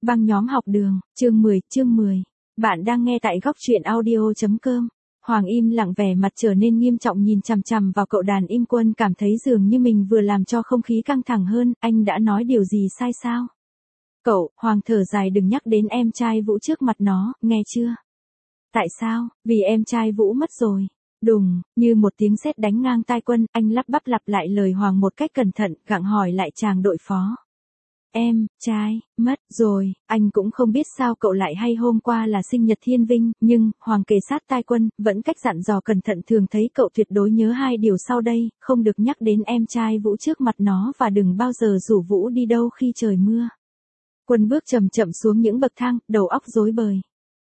Băng nhóm học đường, chương 10. Bạn đang nghe tại góc truyện audio.com. Hoàng im lặng, vẻ mặt trở nên nghiêm trọng nhìn chằm chằm vào cậu đàn im. Quân cảm thấy dường như mình vừa làm cho không khí căng thẳng hơn. Anh đã nói điều gì sai sao? Cậu, Hoàng thở dài, đừng nhắc đến em trai Vũ trước mặt nó, nghe chưa? Tại sao? Vì em trai Vũ mất rồi. Đùng, như một tiếng sét đánh ngang tai Quân, anh lắp bắp lặp lại lời Hoàng một cách cẩn thận, gặng hỏi lại chàng đội phó. Em trai mất rồi. Anh cũng không biết sao cậu lại hay hôm qua là sinh nhật Thiên Vinh, nhưng Hoàng kề sát tai Quân, vẫn cách dặn dò cẩn thận, thường thấy cậu tuyệt đối nhớ hai điều sau đây: không được nhắc đến em trai Vũ trước mặt nó, và đừng bao giờ rủ Vũ đi đâu khi trời mưa. Quân bước chậm chậm xuống những bậc thang, đầu óc rối bời,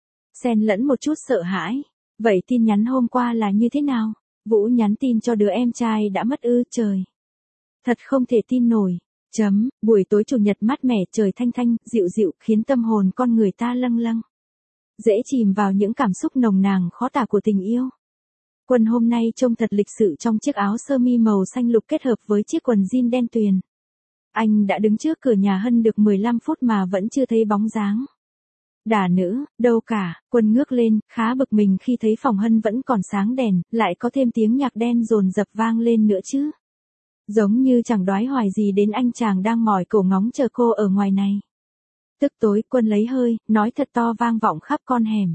xen lẫn một chút sợ hãi. Vậy tin nhắn hôm qua là như thế nào? Vũ nhắn tin cho đứa em trai đã mất ư? Trời, thật không thể tin nổi. Buổi tối chủ nhật mát mẻ, trời thanh thanh, dịu dịu, khiến tâm hồn con người ta lâng lâng, dễ chìm vào những cảm xúc nồng nàn khó tả của tình yêu. Quân hôm nay trông thật lịch sự trong chiếc áo sơ mi màu xanh lục kết hợp với chiếc quần jean đen tuyền. Anh đã đứng trước cửa nhà Hân được 15 phút mà vẫn chưa thấy bóng dáng đả nữ đâu cả. Quân ngước lên, khá bực mình khi thấy phòng Hân vẫn còn sáng đèn, lại có thêm tiếng nhạc đen dồn dập vang lên nữa chứ. Giống như chẳng đoái hoài gì đến anh chàng đang mỏi cổ ngóng chờ cô ở ngoài này. Tức tối, Quân lấy hơi, nói thật to vang vọng khắp con hẻm.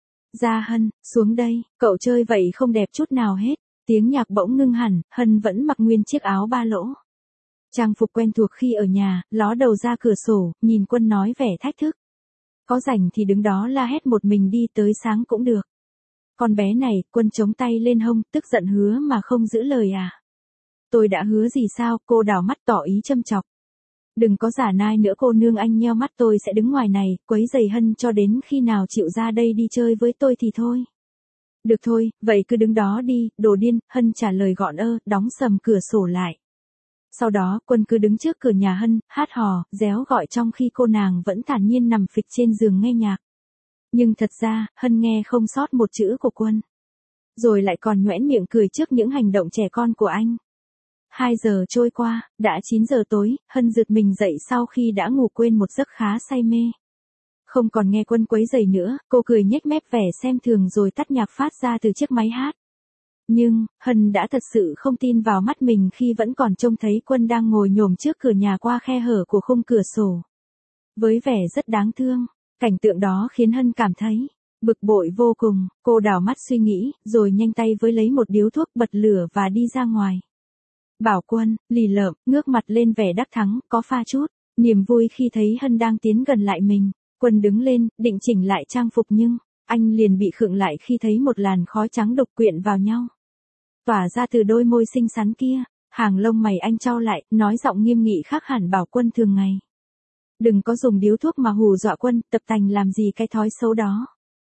Ra Hân, xuống đây, cậu chơi vậy không đẹp chút nào hết. Tiếng nhạc bỗng ngưng hẳn, Hân vẫn mặc nguyên chiếc áo ba lỗ, trang phục quen thuộc khi ở nhà, ló đầu ra cửa sổ, nhìn Quân nói vẻ thách thức. Có rảnh thì đứng đó la hét một mình đi tới sáng cũng được. Con bé này, Quân chống tay lên hông, tức giận, hứa mà không giữ lời à? Tôi đã hứa gì sao? Cô đảo mắt tỏ ý châm chọc. Đừng có giả nai nữa cô nương, anh nheo mắt, tôi sẽ đứng ngoài này, quấy rầy Hân cho đến khi nào chịu ra đây đi chơi với tôi thì thôi. Được thôi, vậy cứ đứng đó đi, đồ điên, Hân trả lời gọn đóng sầm cửa sổ lại. Sau đó, Quân cứ đứng trước cửa nhà Hân, hát hò, réo gọi trong khi cô nàng vẫn thản nhiên nằm phịch trên giường nghe nhạc. Nhưng thật ra, Hân nghe không sót một chữ của Quân. Rồi lại còn nhoẻn miệng cười trước những hành động trẻ con của anh. 2 giờ trôi qua, đã 9 giờ tối, Hân giật mình dậy sau khi đã ngủ quên một giấc khá say mê. Không còn nghe Quân quấy rầy nữa, cô cười nhếch mép vẻ xem thường rồi tắt nhạc phát ra từ chiếc máy hát. Nhưng, Hân đã thật sự không tin vào mắt mình khi vẫn còn trông thấy Quân đang ngồi nhổm trước cửa nhà qua khe hở của khung cửa sổ, với vẻ rất đáng thương. Cảnh tượng đó khiến Hân cảm thấy bực bội vô cùng. Cô đảo mắt suy nghĩ, rồi nhanh tay với lấy một điếu thuốc, bật lửa và đi ra ngoài. Bảo Quân, lì lợm, ngước mặt lên vẻ đắc thắng, có pha chút niềm vui khi thấy Hân đang tiến gần lại mình. Quân đứng lên, định chỉnh lại trang phục, nhưng anh liền bị khựng lại khi thấy một làn khói trắng đục quyện vào nhau, tỏa ra từ đôi môi xinh xắn kia. Hàng lông mày anh chau lại, nói giọng nghiêm nghị khác hẳn: Bảo Quân, thường ngày đừng có dùng điếu thuốc mà hù dọa Quân, tập tành làm gì cái thói xấu đó.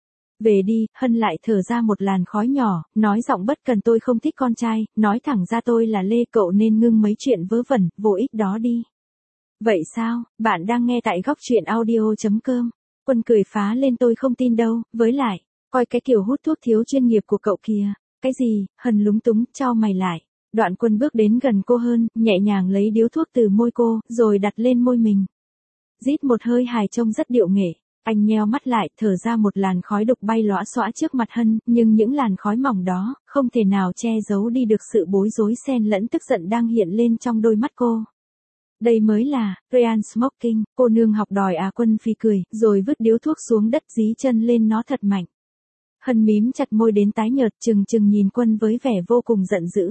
Về đi. Hân lại thở ra một làn khói nhỏ, nói giọng bất cần: tôi không thích con trai, nói thẳng ra tôi là Lê, cậu nên ngưng mấy chuyện vớ vẩn, vô ích đó đi. Vậy sao? Bạn đang nghe tại góc truyện audio.com. Quân cười phá lên: tôi không tin đâu, với lại, coi cái kiểu hút thuốc thiếu chuyên nghiệp của cậu kìa. Cái gì? Hân lúng túng, chau mày lại. Đoạn Quân bước đến gần cô hơn, nhẹ nhàng lấy điếu thuốc từ môi cô, rồi đặt lên môi mình. Rít một hơi hài trông rất điệu nghệ. Anh nheo mắt lại, thở ra một làn khói đục bay lõa xõa trước mặt Hân, nhưng những làn khói mỏng đó không thể nào che giấu đi được sự bối rối xen lẫn tức giận đang hiện lên trong đôi mắt cô. Đây mới là real smoking, cô nương học đòi à? Quân phì cười, rồi vứt điếu thuốc xuống đất, dí chân lên nó thật mạnh. Hân mím chặt môi đến tái nhợt, chừng nhìn Quân với vẻ vô cùng giận dữ,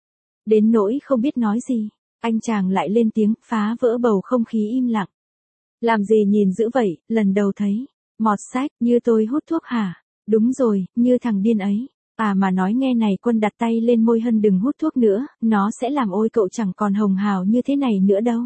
đến nỗi không biết nói gì. Anh chàng lại lên tiếng, phá vỡ bầu không khí im lặng. Làm gì nhìn dữ vậy, lần đầu thấy. Mọt sách, như tôi hút thuốc hả? Đúng rồi, như thằng điên ấy. À mà nói nghe này. Quân đặt tay lên môi Hân: đừng hút thuốc nữa, nó sẽ làm ôi cậu chẳng còn hồng hào như thế này nữa đâu.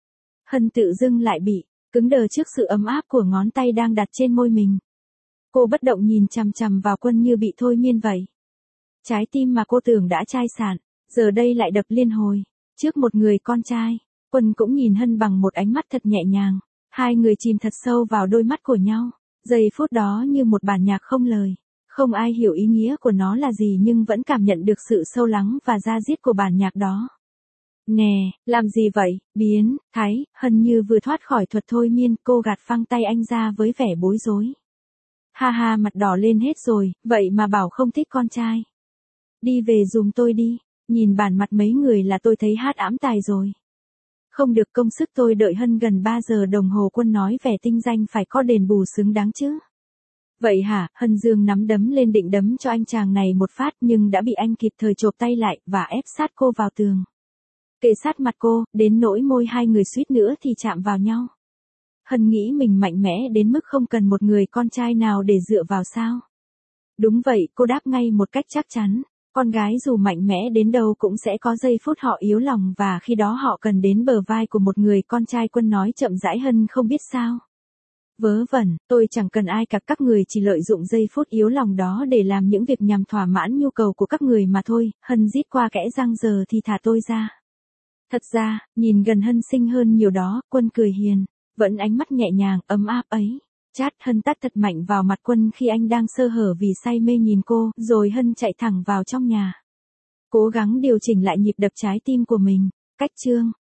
Hân tự dưng lại bị cứng đờ trước sự ấm áp của ngón tay đang đặt trên môi mình. Cô bất động nhìn chằm chằm vào Quân như bị thôi miên vậy. Trái tim mà cô tưởng đã chai sạn, giờ đây lại đập liên hồi trước một người con trai. Quân cũng nhìn Hân bằng một ánh mắt thật nhẹ nhàng. Hai người chìm thật sâu vào đôi mắt của nhau. Giây phút đó như một bản nhạc không lời. Không ai hiểu ý nghĩa của nó là gì, nhưng vẫn cảm nhận được sự sâu lắng và da diết của bản nhạc đó. Nè, làm gì vậy, biến, Thái, Hân như vừa thoát khỏi thuật thôi miên, cô gạt phăng tay anh ra với vẻ bối rối. Ha ha, mặt đỏ lên hết rồi, vậy mà bảo không thích con trai. Đi về giùm tôi đi, nhìn bản mặt mấy người là tôi thấy hát ẵm tài rồi. Không được, công sức tôi đợi Hân gần 3 giờ đồng hồ, Quân nói vẻ tinh danh phải có đền bù xứng đáng chứ. Vậy hả, Hân dương nắm đấm lên định đấm cho anh chàng này một phát nhưng đã bị anh kịp thời chộp tay lại và ép sát cô vào tường. Kề sát mặt cô, đến nỗi môi hai người suýt nữa thì chạm vào nhau. Hân nghĩ mình mạnh mẽ đến mức không cần một người con trai nào để dựa vào sao. Đúng vậy, cô đáp ngay một cách chắc chắn. Con gái dù mạnh mẽ đến đâu cũng sẽ có giây phút họ yếu lòng và khi đó họ cần đến bờ vai của một người con trai. Quân nói chậm rãi. Hân không biết sao. Vớ vẩn, tôi chẳng cần ai cả, các người chỉ lợi dụng giây phút yếu lòng đó để làm những việc nhằm thỏa mãn nhu cầu của các người mà thôi. Hân rít qua kẽ răng, giờ thì thả tôi ra. Thật ra, nhìn gần Hân xinh hơn nhiều đó, Quân cười hiền, vẫn ánh mắt nhẹ nhàng, ấm áp ấy. Chát, Hân tát thật mạnh vào mặt Quân khi anh đang sơ hở vì say mê nhìn cô, rồi Hân chạy thẳng vào trong nhà. Cố gắng điều chỉnh lại nhịp đập trái tim của mình. Cách chương